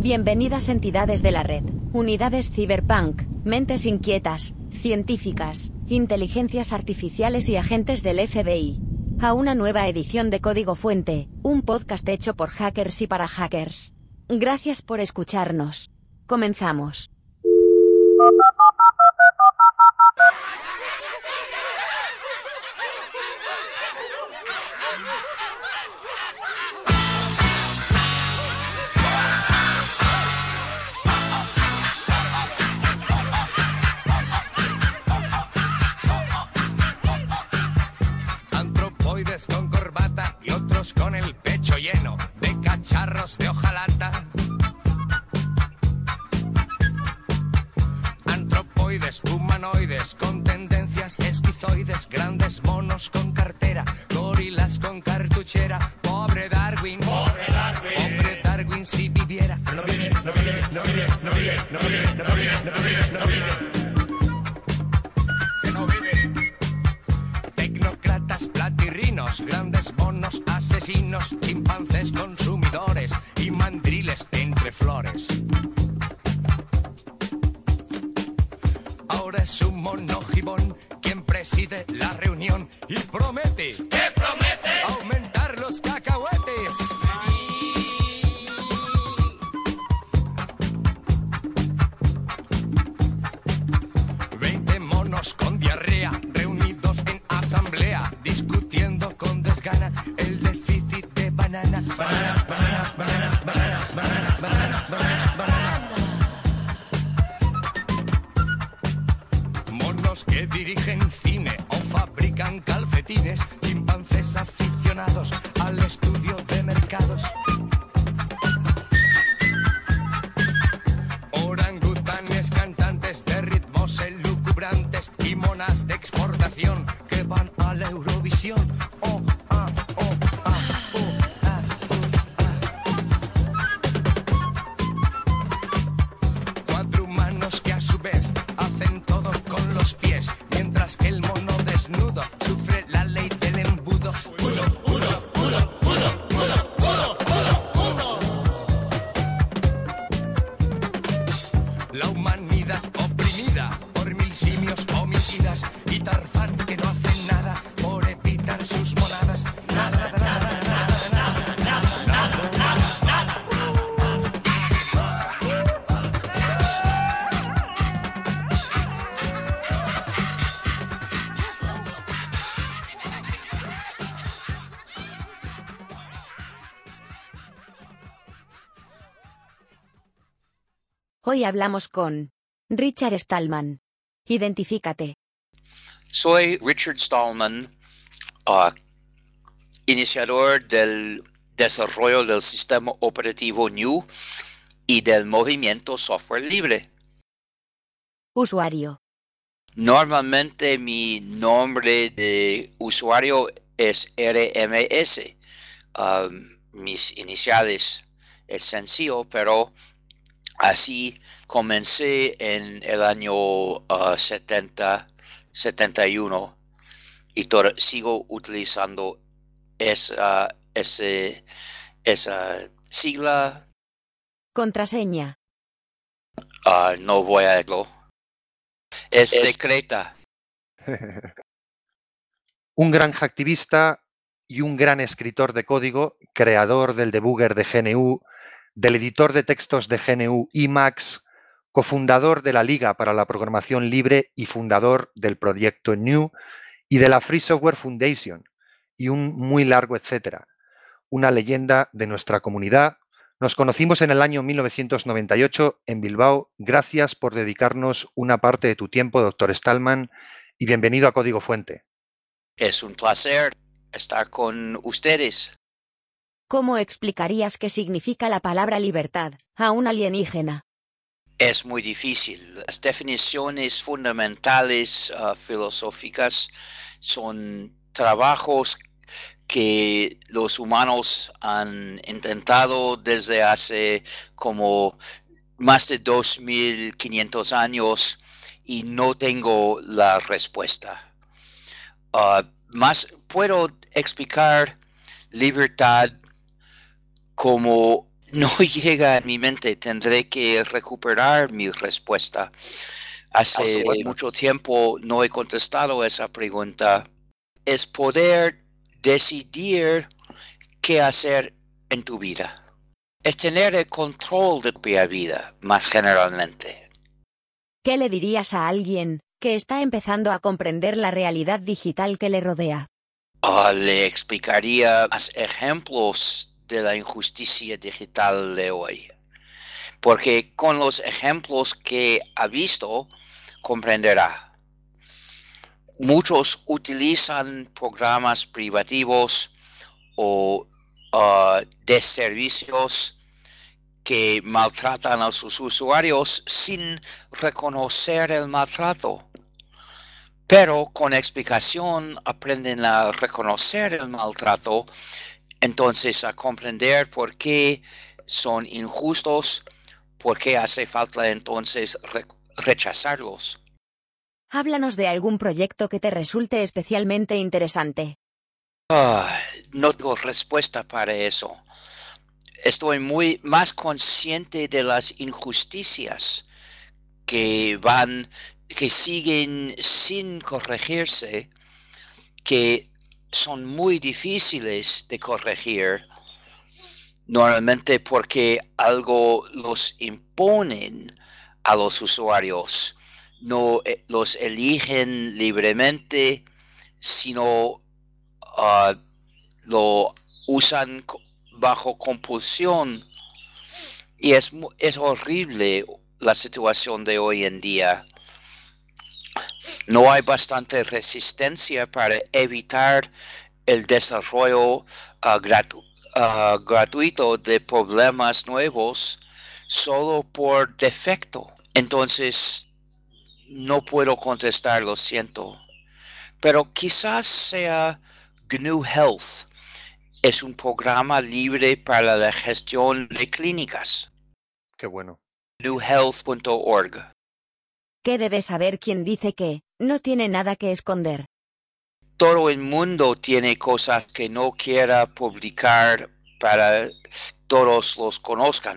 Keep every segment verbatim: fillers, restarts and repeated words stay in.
Bienvenidas entidades de la red, unidades cyberpunk, mentes inquietas, científicas, inteligencias artificiales y agentes del F B I. A una nueva edición de Código Fuente, un podcast hecho por hackers y para hackers. Gracias por escucharnos. Comenzamos. Antropoides con corbata y otros con el pecho lleno de cacharros de hojalata. Antropoides, humanoides con tendencias esquizoides, grandes monos con cartera, gorilas con cartuchera. Pobre Darwin, pobre Darwin, pobre Darwin si viviera. No vive, no vive, no vive, no vive, no vive, no vive, no vive, no vive. Que no vive. Tecnócratas, platirrinos, grandes monos asesinos, chimpancés consumidores y mandriles entre flores. Ahora es un mono gibón quien preside la reunión y promete, ¿qué promete? Aumentar los cacahuetes. Veinte monos con diarrea reunidos en asamblea, discutiendo con desgana el déficit de banana. Banana, banana, banana, banana, banana, banana, banana, banana. Monos que dirigen cine o fabrican calcetines, chimpancés aficionados al estudio de mercados. Orangutanes cantantes de ritmos elucubrantes y monas de exportación que van a la Eurovisión. Oh, ah, oh, ah, oh, ah, oh, ah. Cuatro humanos que a su vez hacen todo con los pies, mientras que el mono desnudo sufre la ley del embudo. Uno, uno, uno, uno, uno, uno, uno, uno. La humanidad oprimida por mil simios homicidas y Tarzán que no hace nada por evitar sus monadas. Nada, nada, nada, nada, nada, nada, nada, nada, Hoy hablamos con Richard Stallman. Identifícate. Soy Richard Stallman, uh, iniciador del desarrollo del sistema operativo G N U y del movimiento software libre. Usuario. Normalmente mi nombre de usuario es R M S. Um, mis iniciales es sencillo, pero así comencé en el año uh, setenta, setenta y uno y to- sigo utilizando esa, ese, esa sigla. Contraseña. Uh, no voy a decirlo. Es, es secreta. Un gran hacktivista y un gran escritor de código, creador del debugger de G N U, del editor de textos de G N U Emacs, cofundador de la Liga para la Programación Libre y fundador del proyecto G N U y de la Free Software Foundation, y un muy largo etcétera. Una leyenda de nuestra comunidad. Nos conocimos en el año mil novecientos noventa y ocho en Bilbao. Gracias por dedicarnos una parte de tu tiempo, doctor Stallman, y bienvenido a Código Fuente. Es un placer estar con ustedes. ¿Cómo explicarías qué significa la palabra libertad a un alienígena? Es muy difícil. Las definiciones fundamentales uh, filosóficas son trabajos que los humanos han intentado desde hace como más de dos mil quinientos años y no tengo la respuesta. Uh, más puedo explicar libertad como No llega a mi mente, tendré que recuperar mi respuesta. Hace supuesto. mucho tiempo no he contestado esa pregunta. Es poder decidir qué hacer en tu vida. Es tener el control de tu propia vida, más generalmente. ¿Qué le dirías a alguien que está empezando a comprender la realidad digital que le rodea? Uh, le explicaría más ejemplos de la injusticia digital de hoy. Porque con los ejemplos que ha visto, comprenderá. Muchos utilizan programas privativos o uh, de servicios que maltratan a sus usuarios sin reconocer el maltrato. Pero con explicación aprenden a reconocer el maltrato, entonces a comprender por qué son injustos, por qué hace falta entonces re- rechazarlos. Háblanos de algún proyecto que te resulte especialmente interesante. Ah, no tengo respuesta para eso. Estoy muy más consciente de las injusticias que van, que siguen sin corregirse, que son muy difíciles de corregir, normalmente porque algo los imponen a los usuarios, no eh, los eligen libremente, sino uh, lo usan co- bajo compulsión, y es, mu- es horrible la situación de hoy en día. No hay bastante resistencia para evitar el desarrollo uh, gratu- uh, gratuito de problemas nuevos solo por defecto. Entonces, no puedo contestar, lo siento. Pero quizás sea G N U Health. Es un programa libre para la gestión de clínicas. Qué bueno. G N U health punto org. ¿Qué debe saber quien dice que no tiene nada que esconder? Todo el mundo tiene cosas que no quiera publicar para todos los conozcan.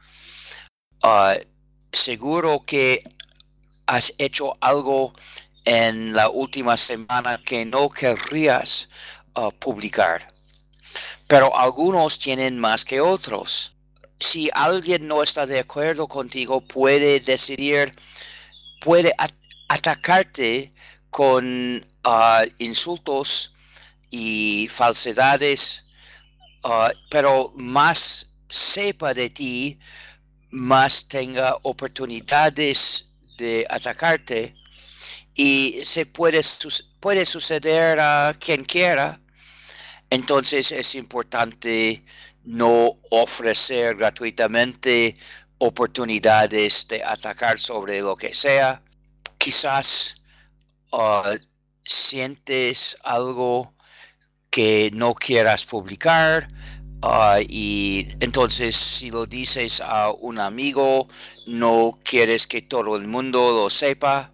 Uh, seguro que has hecho algo en la última semana que no querrías uh, publicar, pero algunos tienen más que otros. Si alguien no está de acuerdo contigo, puede decidir, puede at- atacarte con uh, insultos y falsedades, uh, pero más sepa de ti, más tenga oportunidades de atacarte, y se puede, puede suceder a quien quiera. Entonces es importante no ofrecer gratuitamente oportunidades de atacar sobre lo que sea. Quizás uh, sientes algo que no quieras publicar, uh, y entonces si lo dices a un amigo, no quieres que todo el mundo lo sepa.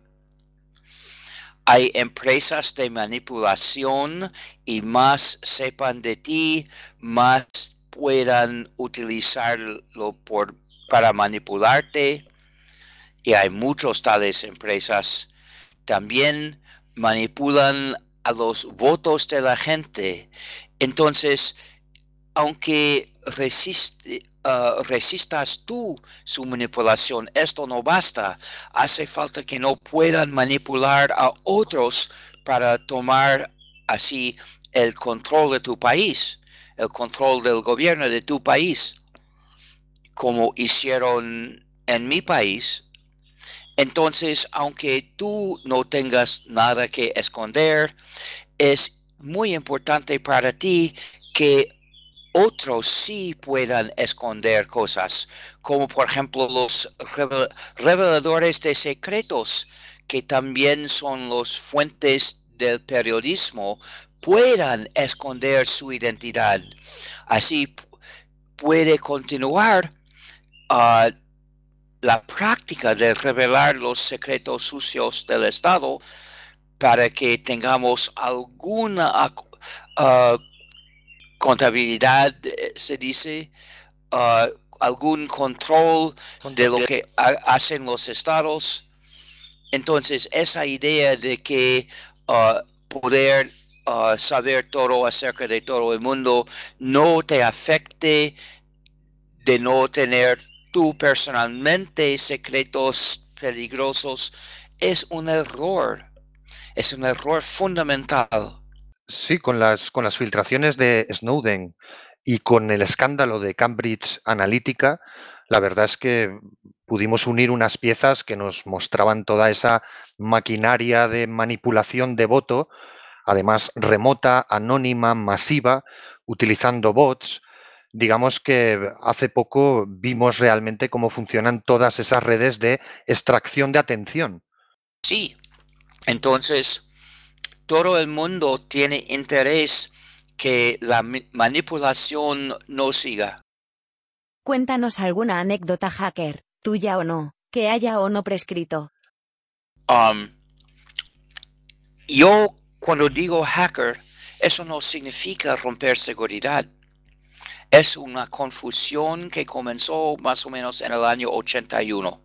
Hay empresas de manipulación, y más sepan de ti, más puedan utilizarlo por, para manipularte. Y hay muchas tales empresas. También manipulan a los votos de la gente. Entonces, aunque resiste, uh, resistas tú su manipulación, esto no basta. Hace falta que no puedan manipular a otros para tomar así el control de tu país, el control del gobierno de tu país, como hicieron en mi país. Entonces, aunque tú no tengas nada que esconder, es muy importante para ti que otros sí puedan esconder cosas, como por ejemplo los revel- reveladores de secretos, que también son los fuentes del periodismo, puedan esconder su identidad. Así p- puede continuar uh, la práctica de revelar los secretos sucios del Estado, para que tengamos alguna uh, contabilidad, eh, se dice, uh, algún control de lo que ha, hacen los estados. Entonces, esa idea de que uh, poder uh, saber todo acerca de todo el mundo no te afecte, de no tener tú personalmente secretos peligrosos, es un error. Es un error fundamental. Sí, con las, con las filtraciones de Snowden y con el escándalo de Cambridge Analytica, la verdad es que pudimos unir unas piezas que nos mostraban toda esa maquinaria de manipulación de voto, además remota, anónima, masiva, utilizando bots. Digamos que hace poco vimos realmente cómo funcionan todas esas redes de extracción de atención. Sí, entonces todo el mundo tiene interés que la manipulación no siga. Cuéntanos alguna anécdota hacker, tuya o no, que haya o no prescrito. Um, yo cuando digo hacker, eso no significa romper seguridad. Es una confusión que comenzó más o menos en el año ochenta y uno.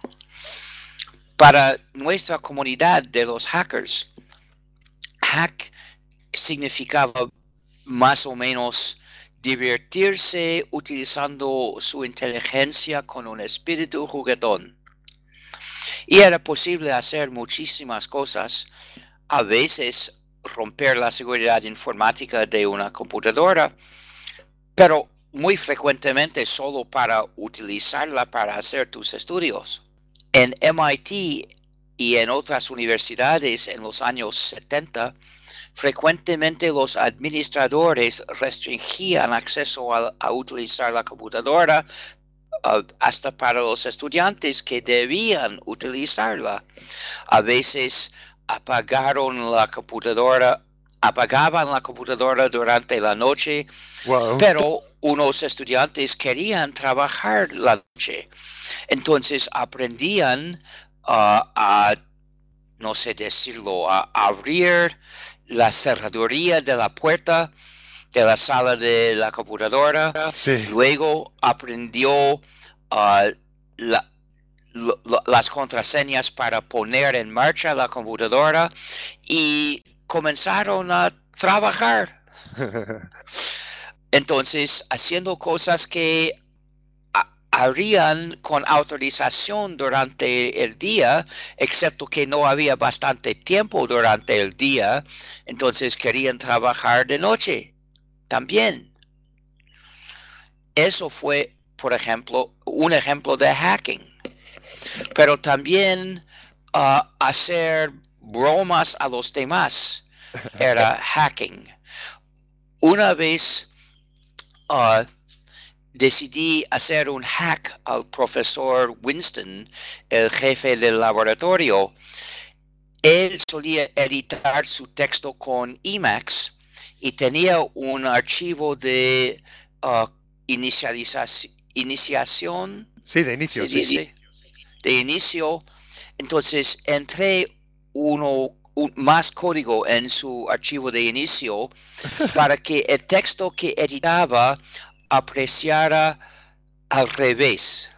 Para nuestra comunidad de los hackers, hack significaba más o menos divertirse utilizando su inteligencia con un espíritu juguetón. Y era posible hacer muchísimas cosas, a veces romper la seguridad informática de una computadora, pero muy frecuentemente solo para utilizarla para hacer tus estudios. En M I T y en otras universidades en los años setenta, frecuentemente los administradores restringían acceso a, a utilizar la computadora uh, hasta para los estudiantes que debían utilizarla. A veces apagaron la computadora, apagaban la computadora durante la noche, wow. Pero unos estudiantes querían trabajar la noche. Entonces aprendían uh, a, no sé decirlo, a abrir la cerraduría de la puerta de la sala de la computadora. Sí. Luego aprendió uh, la, lo, lo, las contraseñas para poner en marcha la computadora y comenzaron a trabajar. Entonces, haciendo cosas que harían con autorización durante el día, excepto que no había bastante tiempo durante el día, entonces querían trabajar de noche también. Eso fue, por ejemplo, un ejemplo de hacking. Pero también uh, hacer bromas a los demás era hacking. Una vez uh, decidí hacer un hack al profesor Winston, el jefe del laboratorio. Él solía editar su texto con Emacs y tenía un archivo de uh, inicialización, iniciación. Sí, de inicio. Se dice, sí. De inicio. Entonces entré uno un, más código en su archivo de inicio para que el texto que editaba apreciara al revés.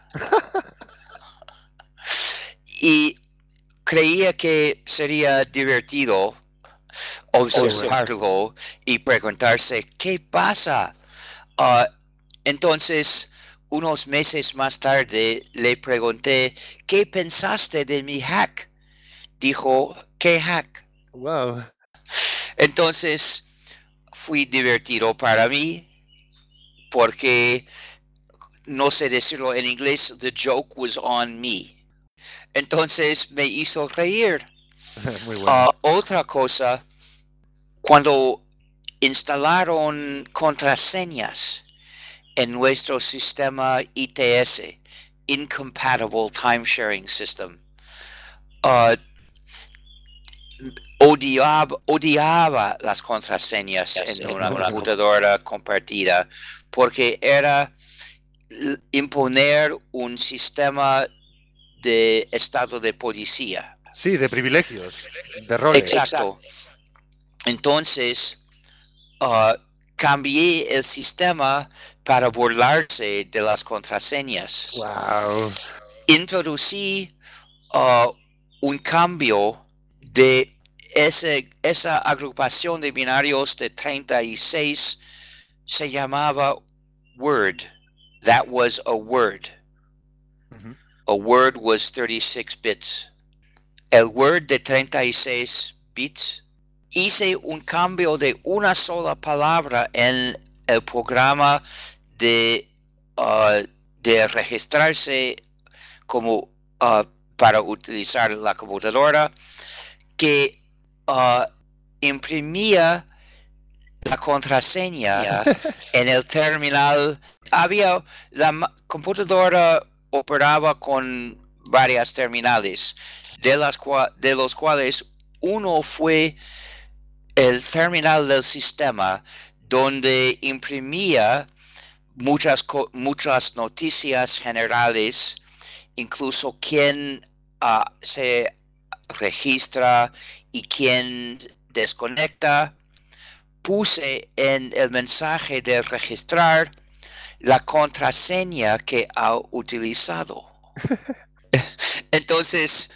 Y creía que sería divertido observarlo y preguntarse qué pasa. Uh, entonces, unos meses más tarde le pregunté ¿qué pensaste de mi hack? Dijo, ¿qué hack? Wow. Entonces, fui divertido para mí porque, no sé decirlo en inglés, the joke was on me. Entonces me hizo reír. Muy bueno. Uh, otra cosa, cuando instalaron contraseñas en nuestro sistema I T S, Incompatible Time Sharing System, uh, odiaba, odiaba las contraseñas yes, en una computadora compartida porque era imponer un sistema de estado de policía. Sí, de privilegios, de roles. Exacto. Entonces, uh, cambié el sistema para burlarse de las contraseñas. Wow. Introducí uh, un cambio de ese, esa agrupación de binarios de treinta y seis, se llamaba word. That was a word. Ujú. A word was thirty-six bits. El word de treinta y seis bits. Hice un cambio de una sola palabra en el programa de, uh, de registrarse como uh, para utilizar la computadora, que uh, imprimía la contraseña en el terminal. Había la ma- computadora operaba con varias terminales, de las cua- de los cuales uno fue el terminal del sistema, donde imprimía muchas co- muchas noticias generales, incluso quién ah, se registra y quién desconecta. Puse en el mensaje de registrar la contraseña que ha utilizado. Entonces,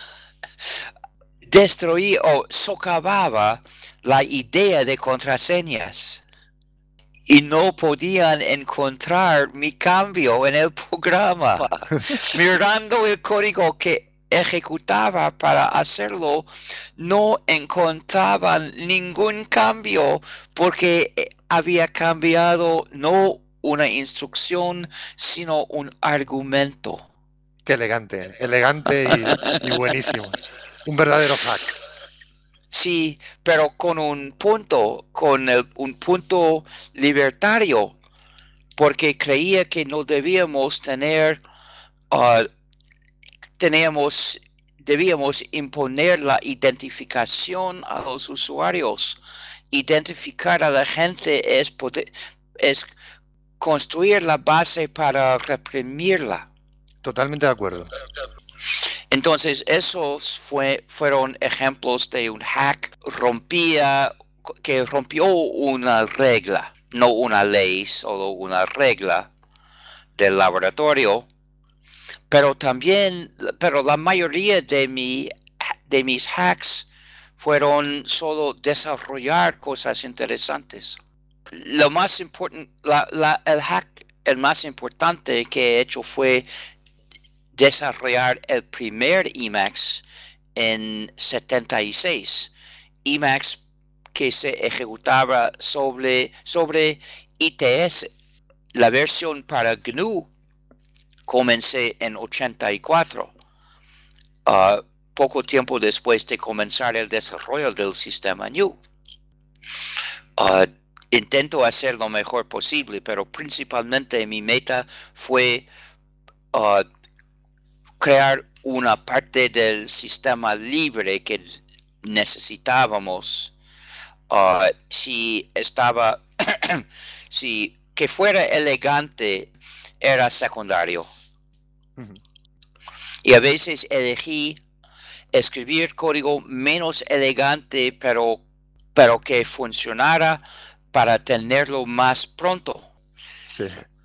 destruí o socavaba la idea de contraseñas y no podían encontrar mi cambio en el programa. Mirando el código que ejecutaba para hacerlo, no encontraban ningún cambio porque había cambiado no una instrucción, sino un argumento. Qué elegante, elegante y, y buenísimo. Un verdadero hack. Sí, pero con un punto, con el- un punto libertario, porque creía que no debíamos tener, uh, teníamos, debíamos imponer la identificación a los usuarios. Identificar a la gente es, poder- es construir la base para reprimirla. Totalmente de acuerdo. Entonces, esos fue, fueron ejemplos de un hack rompía, que rompió una regla, no una ley, solo una regla del laboratorio. Pero también, pero la mayoría de, mi, de mis hacks fueron solo desarrollar cosas interesantes. Lo más importante, la, la, el hack, el más importante que he hecho fue desarrollar el primer Emacs en setenta y seis. Emacs que se ejecutaba sobre, sobre I T S. La versión para G N U comencé en ochenta y cuatro. Uh, poco tiempo después de comenzar el desarrollo del sistema N U. Uh, intento hacer lo mejor posible, pero principalmente mi meta fue uh, crear una parte del sistema libre que necesitábamos. Uh, si estaba, si que fuera elegante era secundario. Ujú. Y a veces elegí escribir código menos elegante, pero, pero que funcionara para tenerlo más pronto. Sí.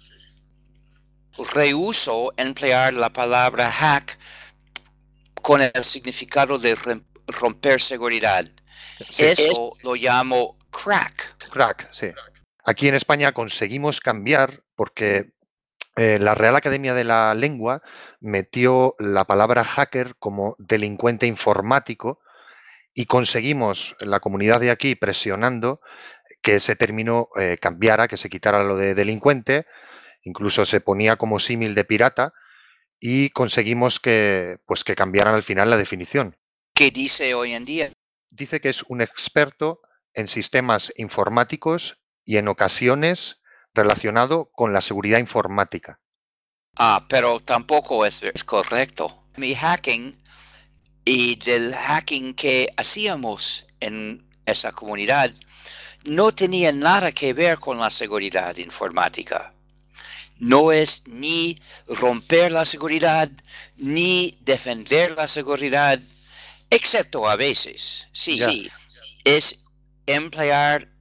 Rehuso emplear la palabra hack con el significado de romper seguridad. Sí. Eso lo llamo crack. Crack, sí. Aquí en España conseguimos cambiar porque eh, la Real Academia de la Lengua metió la palabra hacker como delincuente informático y conseguimos, la comunidad de aquí, presionando, que ese término eh, cambiara, que se quitara lo de delincuente, incluso se ponía como símil de pirata y conseguimos que, pues, que cambiaran al final la definición. ¿Qué dice hoy en día? Dice que es un experto en sistemas informáticos y en ocasiones relacionado con la seguridad informática. Ah, pero tampoco es, es correcto. Mi hacking y del hacking que hacíamos en esa comunidad no tenía nada que ver con la seguridad informática. No es ni romper la seguridad, ni defender la seguridad, excepto a veces, sí. Ya. Es emplear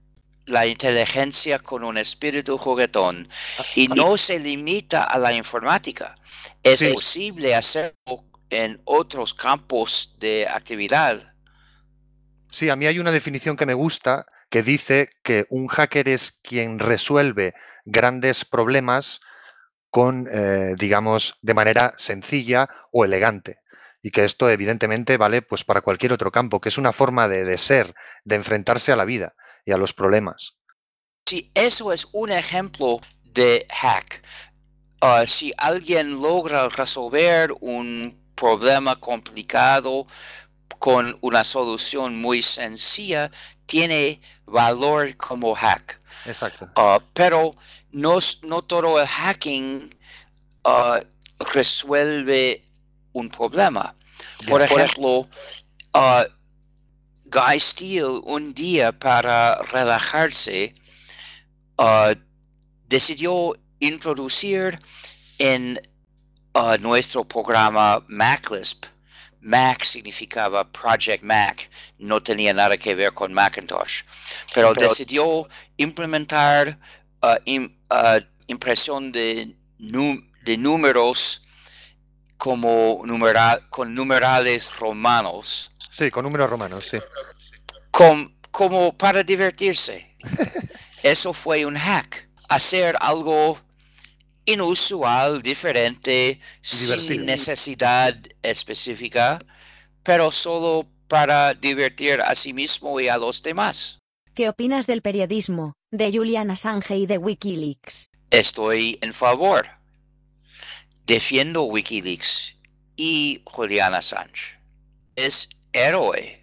la inteligencia con un espíritu juguetón y A- no se limita a la informática. Es Sí, posible hacerlo en otros campos de actividad. sí, a mí hay una definición que me gusta que dice que un hacker es quien resuelve grandes problemas con, eh, digamos, de manera sencilla o elegante. Y que esto evidentemente vale pues para cualquier otro campo, que es una forma de, de ser, de enfrentarse a la vida y a los problemas. Sí, eso es un ejemplo de hack. Uh, si alguien logra resolver un problema complicado con una solución muy sencilla, tiene valor como hack. Exacto. Uh, pero no, no todo el hacking uh, resuelve un problema. Por Ya. ejemplo, uh, Guy Steele un día para relajarse uh, decidió introducir en uh, nuestro programa MacLisp. Mac significaba Project Mac, no tenía nada que ver con Macintosh, pero Pero decidió implementar uh, im- uh, impresión de, num- de números como numera- con numerales romanos, sí, con números romanos, sí. com- como para divertirse. Eso fue un hack, hacer algo inusual, diferente, Y sin divertido. necesidad específica, pero solo para divertir a sí mismo y a los demás. ¿Qué opinas del periodismo, de Julian Assange y de Wikileaks? Estoy en favor. Defiendo Wikileaks y Julian Assange. Es héroe.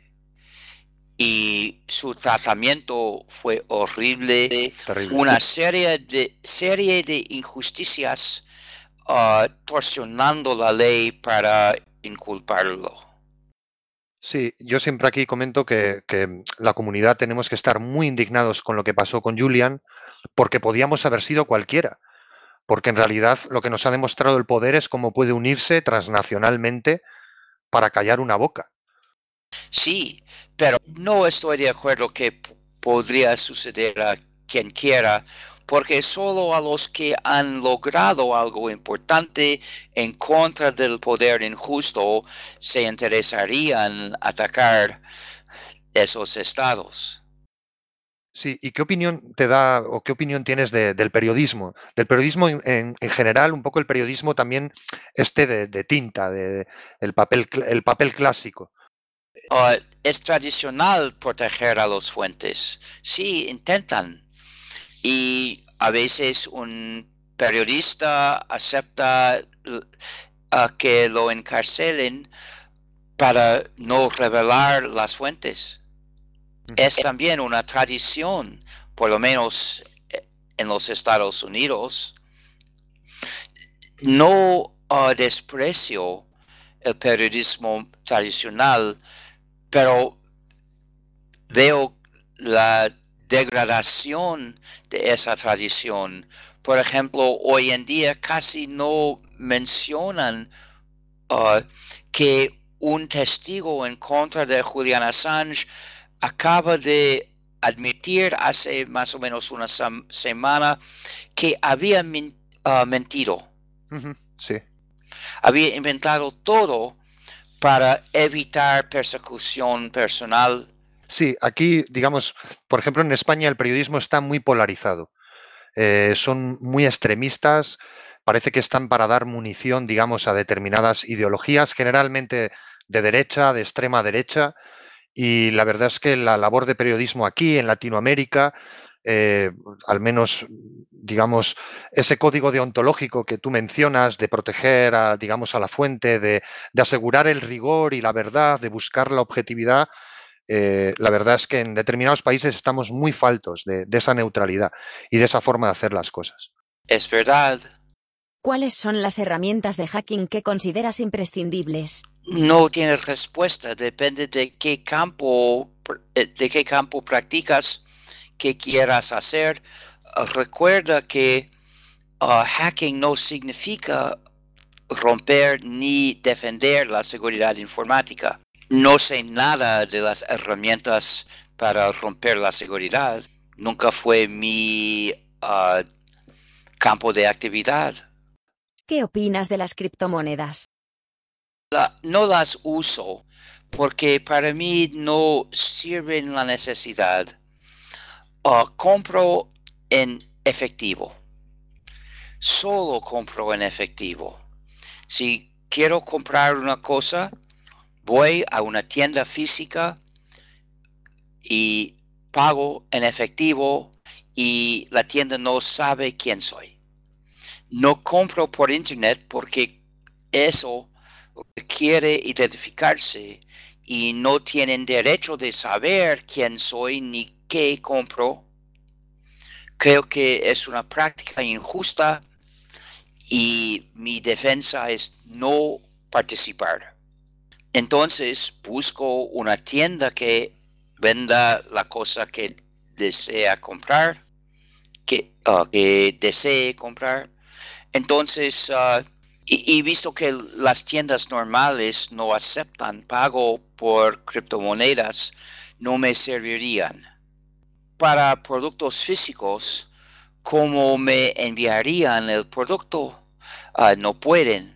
Y su tratamiento fue horrible. Terrible. Una serie de, serie de injusticias uh, torsionando la ley para inculparlo. Sí, yo siempre aquí comento que, que la comunidad tenemos que estar muy indignados con lo que pasó con Julian, porque podíamos haber sido cualquiera. Porque en realidad lo que nos ha demostrado el poder es cómo puede unirse transnacionalmente para callar una boca. Sí, pero no estoy de acuerdo que p- podría suceder a quien quiera, porque solo a los que han logrado algo importante en contra del poder injusto se interesarían atacar esos estados. Sí, ¿y qué opinión te da o qué opinión tienes de- del periodismo? Del periodismo en, en- en general, un poco el periodismo también este de, de tinta, de, el papel, cl- el papel clásico. Uh, es tradicional proteger a los fuentes. Sí, intentan. Y a veces un periodista acepta uh, que lo encarcelen para no revelar las fuentes. Ujú. Es también una tradición, por lo menos eh, en los Estados Unidos. No uh, desprecio el periodismo tradicional, pero veo la degradación de esa tradición. Por ejemplo, hoy en día casi no mencionan uh, que un testigo en contra de Julian Assange acaba de admitir hace más o menos una sem- semana que había min- uh, mentido, Ujú, sí. había inventado todo para evitar persecución personal. Sí, aquí, digamos, por ejemplo, en España el periodismo está muy polarizado. Eh, son muy extremistas, parece que están para dar munición, digamos, a determinadas ideologías, generalmente de derecha, de extrema derecha, y la verdad es que la labor de periodismo aquí en Latinoamérica, eh, al menos, digamos, ese código deontológico que tú mencionas de proteger, a, digamos, a la fuente, de, de asegurar el rigor y la verdad, de buscar la objetividad, eh, la verdad es que en determinados países estamos muy faltos de, de esa neutralidad y de esa forma de hacer las cosas. Es verdad. ¿Cuáles son las herramientas de hacking que consideras imprescindibles? No tiene respuesta, depende de qué campo, de qué campo practicas, qué quieras hacer. Uh, recuerda que uh, hacking no significa romper ni defender la seguridad informática. No sé nada de las herramientas para romper la seguridad. nunca fue mi uh, campo de actividad. ¿Qué opinas de las criptomonedas? La, no las uso porque para mí no sirven la necesidad. Uh, compro en efectivo. Solo compro en efectivo. Si quiero comprar una cosa, voy a una tienda física y pago en efectivo y la tienda no sabe quién soy. No compro por internet porque eso quiere identificarse y no tienen derecho de saber quién soy ni qué compro. Creo que es una práctica injusta y mi defensa es no participar. Entonces busco una tienda que venda la cosa que desea comprar, que, uh, que desee comprar. Entonces, uh, y, y visto que las tiendas normales no aceptan pago por criptomonedas, no me servirían. Para productos físicos, ¿cómo me enviarían el producto? Uh, no pueden.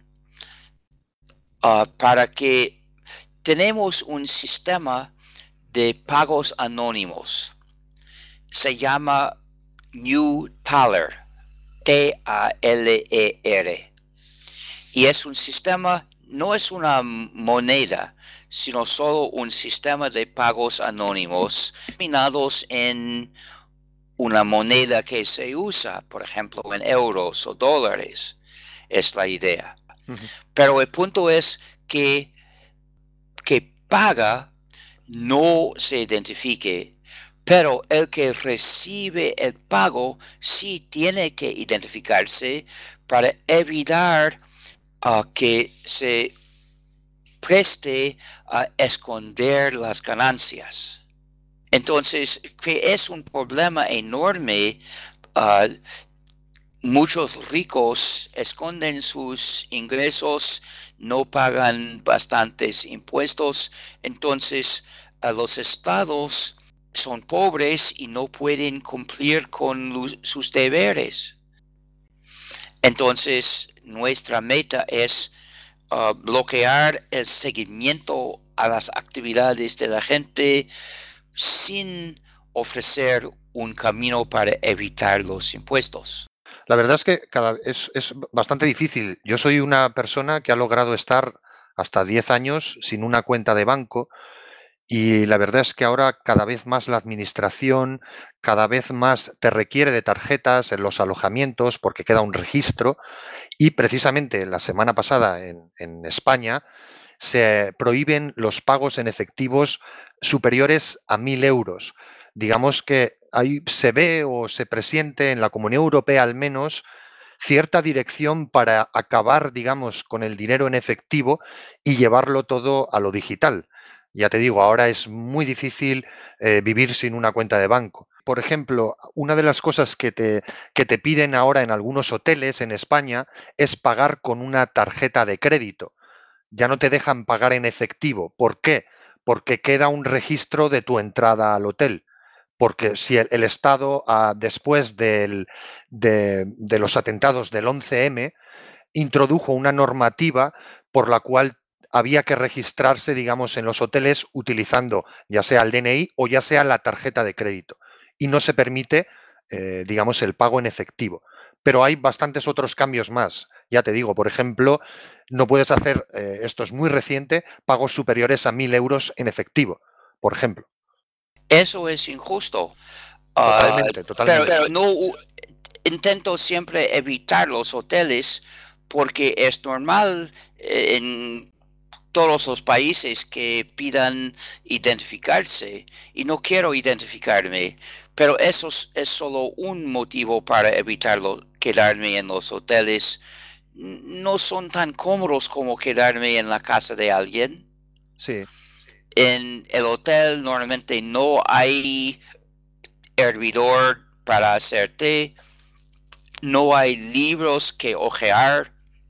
Uh, para que tenemos un sistema de pagos anónimos. Se llama New Taler. T A L E R. Y es un sistema, no es una moneda, sino solo un sistema de pagos anónimos denominados en una moneda que se usa, por ejemplo, en euros o dólares. Es la idea. Uh-huh. Pero el punto es que, que paga no se identifique, pero el que recibe el pago sí tiene que identificarse para evitar uh, que se preste a esconder las ganancias. Entonces, que es un problema enorme. Uh, muchos ricos esconden sus ingresos, no pagan bastantes impuestos, entonces uh, los estados son pobres y no pueden cumplir con los, sus deberes. Entonces, nuestra meta es uh, bloquear el seguimiento a las actividades de la gente sin ofrecer un camino para evitar los impuestos. La verdad es que cada, es, es bastante difícil. Yo soy una persona que ha logrado estar hasta diez años sin una cuenta de banco. Y la verdad es que ahora cada vez más la administración, cada vez más te requiere de tarjetas en los alojamientos porque queda un registro. Y precisamente la semana pasada en, en España se prohíben los pagos en efectivos superiores a mil euros. Digamos que ahí se ve o se presiente en la Comunidad Europea al menos cierta dirección para acabar, digamos, con el dinero en efectivo y llevarlo todo a lo digital. Ya te digo, ahora es muy difícil eh, vivir sin una cuenta de banco. Por ejemplo, una de las cosas que te, que te piden ahora en algunos hoteles en España es pagar con una tarjeta de crédito. Ya no te dejan pagar en efectivo. ¿Por qué? Porque queda un registro de tu entrada al hotel. Porque si el, el Estado, ah, después del, de, de los atentados del once eme, introdujo una normativa por la cual había que registrarse, digamos, en los hoteles utilizando ya sea el D N I o ya sea la tarjeta de crédito. Y no se permite, eh, digamos, el pago en efectivo. Pero hay bastantes otros cambios más. Ya te digo, por ejemplo, no puedes hacer, eh, esto es muy reciente, pagos superiores a mil euros en efectivo, por ejemplo. Eso es injusto. Totalmente, Uh, totalmente. Pero, pero no uh, intento siempre evitar los hoteles porque es normal en todos los países que pidan identificarse y no quiero identificarme, pero eso es, es solo un motivo para evitarlo, quedarme en los hoteles. No son tan cómodos como quedarme en la casa de alguien. Sí. En el hotel normalmente no hay hervidor para hacer té, no hay libros que hojear,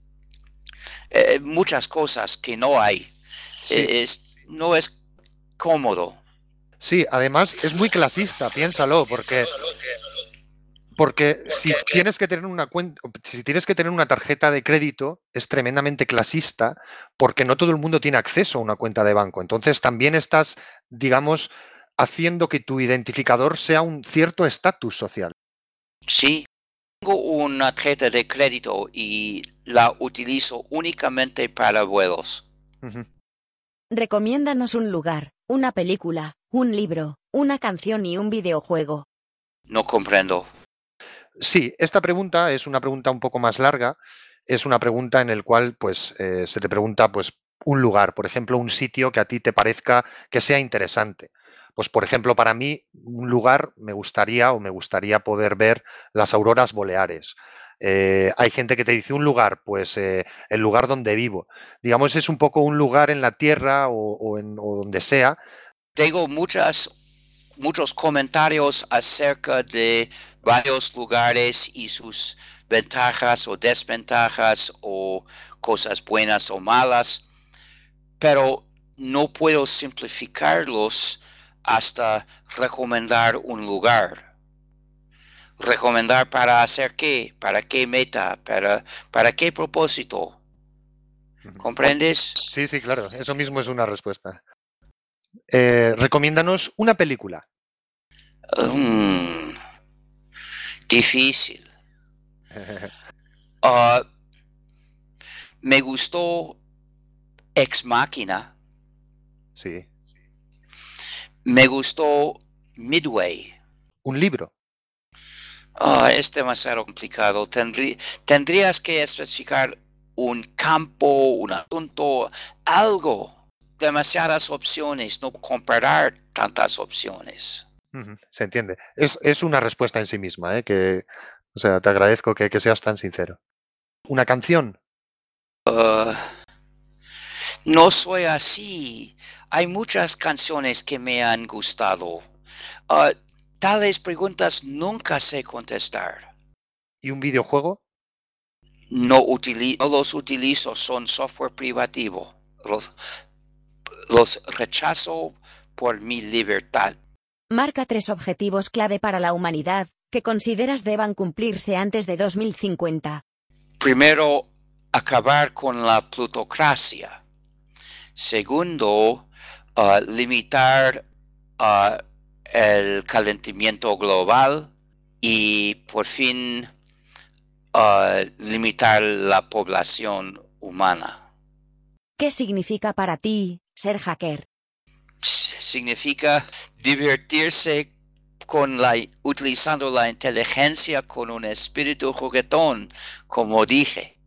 eh, muchas cosas que no hay. Sí. Eh, es, no es cómodo. Sí, además es muy clasista, piénsalo, porque, porque si tienes que tener una cuenta, si tienes que tener una tarjeta de crédito, es tremendamente clasista, porque no todo el mundo tiene acceso a una cuenta de banco. Entonces también estás, digamos, haciendo que tu identificador sea un cierto estatus social. Sí, tengo una tarjeta de crédito y la utilizo únicamente para vuelos. Uh-huh. Recomiéndanos un lugar, una película, un libro, una canción y un videojuego. No comprendo. Sí, esta pregunta es una pregunta un poco más larga. Es una pregunta en la cual pues, eh, se te pregunta pues, un lugar, por ejemplo, un sitio que a ti te parezca que sea interesante. Pues, por ejemplo, para mí, un lugar me gustaría o me gustaría poder ver las auroras boreales. Eh, hay gente que te dice un lugar, pues eh, el lugar donde vivo. Digamos, es un poco un lugar en la tierra o, o en, o donde sea. Tengo muchas, muchos comentarios acerca de varios lugares y sus ventajas o desventajas o cosas buenas o malas, pero no puedo simplificarlos hasta recomendar un lugar. ¿Recomendar para hacer qué? ¿Para qué meta? ¿Para, para qué propósito? ¿Comprendes? Sí, sí, claro. Eso mismo es una respuesta. Eh, recomiéndanos una película. Um, difícil. Uh, me gustó Ex Machina. Sí. Me gustó Midway. Un libro. Oh, es demasiado complicado. Tendrí, tendrías que especificar un campo, un asunto, algo. Demasiadas opciones, no comparar tantas opciones. Uh-huh, se entiende. Es, es, una respuesta en sí misma, ¿eh? Que, o sea, te agradezco que, que seas tan sincero. ¿Una canción? Uh, no soy así. Hay muchas canciones que me han gustado. Uh, tales preguntas nunca sé contestar. ¿Y un videojuego? No, utili no los utilizo, son software privativo. Los, los rechazo por mi libertad. Marca tres objetivos clave para la humanidad que consideras deban cumplirse antes de dos mil cincuenta. Primero, acabar con la plutocracia. Segundo, uh, limitar uh, el calentamiento global. Y por fin, uh, limitar la población humana. ¿Qué significa para ti ser hacker? Significa divertirse con la, utilizando la inteligencia con un espíritu juguetón, como dije.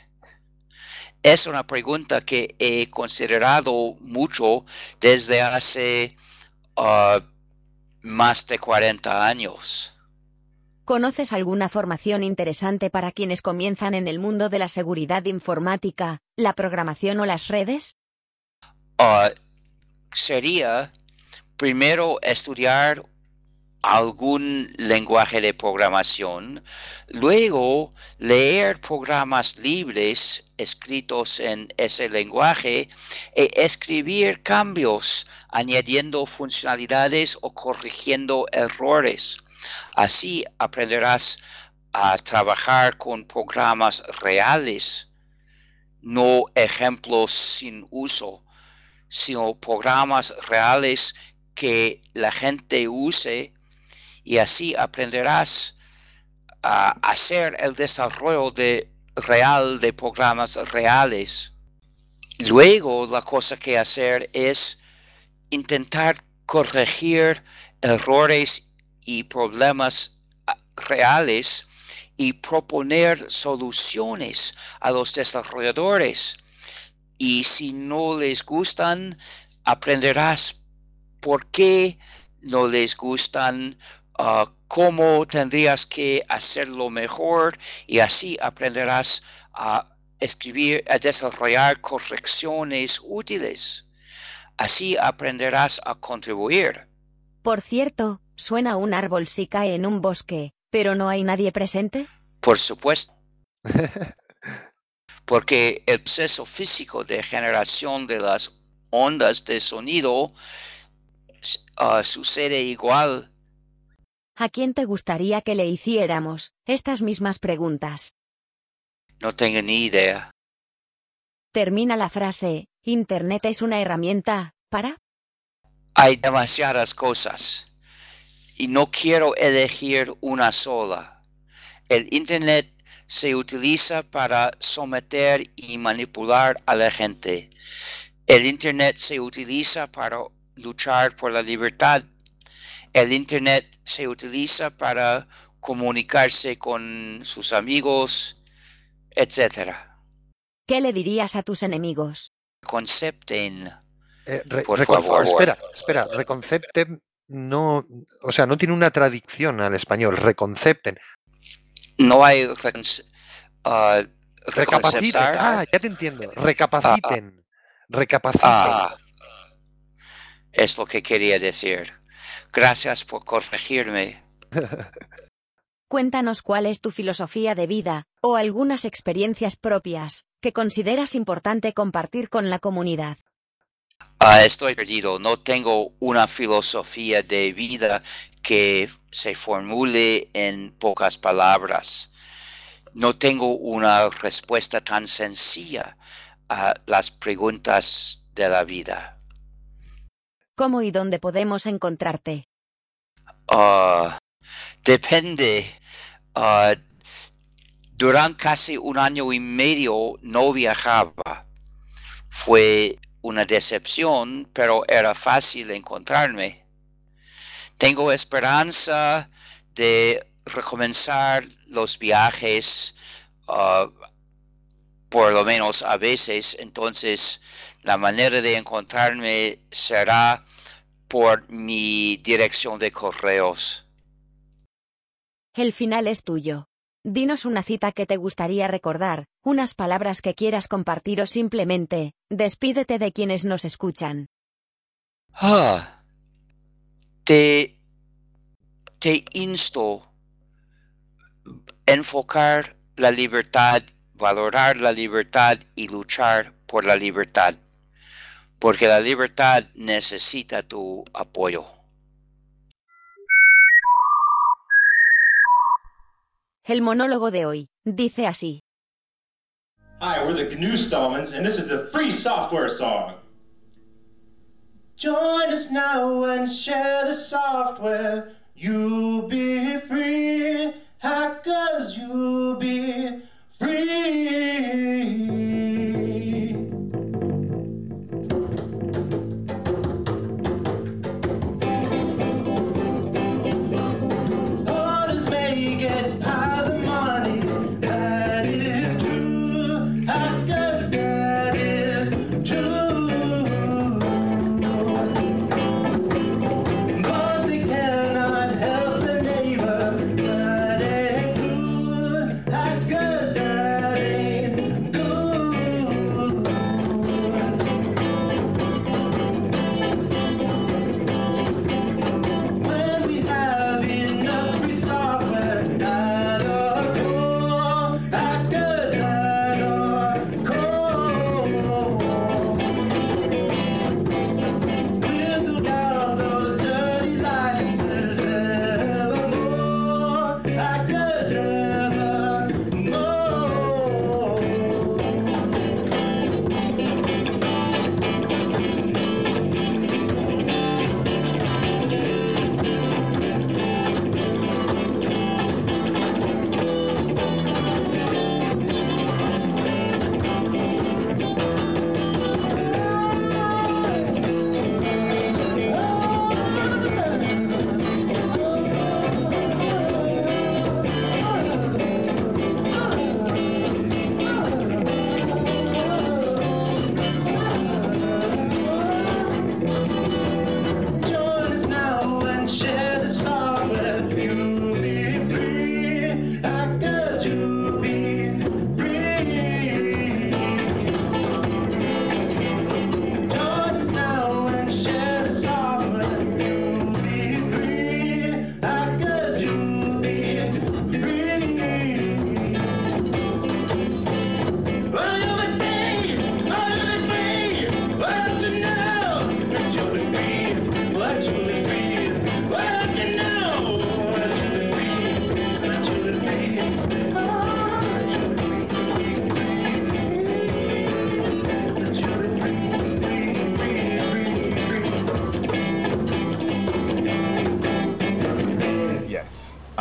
Es una pregunta que he considerado mucho desde hace uh, más de cuarenta años. ¿Conoces alguna formación interesante para quienes comienzan en el mundo de la seguridad informática, la programación o las redes? Uh, sería primero estudiar algún lenguaje de programación, luego leer programas libres escritos en ese lenguaje e escribir cambios, añadiendo funcionalidades o corrigiendo errores. Así aprenderás a trabajar con programas reales, no ejemplos sin uso, sino programas reales que la gente use, y así aprenderás a hacer el desarrollo de, real de programas reales. Luego, la cosa que hacer es intentar corregir errores y problemas reales y proponer soluciones a los desarrolladores. Y si no les gustan, aprenderás por qué no les gustan, uh, cómo tendrías que hacerlo mejor, y así aprenderás a escribir, a desarrollar correcciones útiles. Así aprenderás a contribuir. Por cierto, ¿suena un árbol si cae en un bosque, pero no hay nadie presente? Por supuesto. Porque el proceso físico de generación de las ondas de sonido uh, sucede igual. ¿A quién te gustaría que le hiciéramos estas mismas preguntas? No tengo ni idea. Termina la frase, Internet es una herramienta, ¿para? Hay demasiadas cosas y no quiero elegir una sola. El Internet se utiliza para someter y manipular a la gente. El Internet se utiliza para luchar por la libertad. El Internet se utiliza para comunicarse con sus amigos, etcétera. ¿Qué le dirías a tus enemigos? Concepten, Eh, re- por recon- favor. Espera, espera, reconcepten no, o sea, no tiene una traducción al español, reconcepten. No hay recon- uh, Recapaciten. reconceptar. Ah, ya te entiendo. Recapaciten. Recapaciten. Ah, es lo que quería decir. Gracias por corregirme. Cuéntanos cuál es tu filosofía de vida, o algunas experiencias propias, que consideras importante compartir con la comunidad. Ah, estoy perdido. No tengo una filosofía de vida que se formule en pocas palabras. No tengo una respuesta tan sencilla a las preguntas de la vida. ¿Cómo y dónde podemos encontrarte? Uh, depende. Uh, durante casi un año y medio no viajaba. Fue una decepción, pero era fácil encontrarme. Tengo esperanza de recomenzar los viajes, uh, por lo menos a veces. Entonces, la manera de encontrarme será por mi dirección de correos. El final es tuyo. Dinos una cita que te gustaría recordar, unas palabras que quieras compartir o simplemente, despídete de quienes nos escuchan. Ah, te, te insto a enfocar la libertad, valorar la libertad y luchar por la libertad, porque la libertad necesita tu apoyo. El monólogo de hoy dice así. Hi, we're the G N U Stallmans, and this is the free software song. Join us now and share the software. You'll be free, hackers, you'll be free. Others may get piles of money, that is true. Hackers, that is true. But they cannot help their neighbor, that ain't good.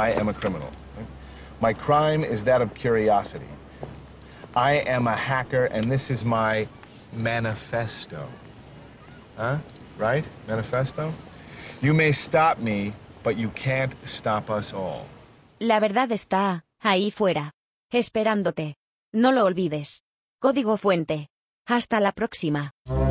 I am a criminal. My crime is that of curiosity. I am a hacker, and this is my manifesto. Huh? Right? Manifesto? You may stop me, but you can't stop us all. La verdad está ahí fuera, esperándote. No lo olvides. Código fuente. Hasta la próxima.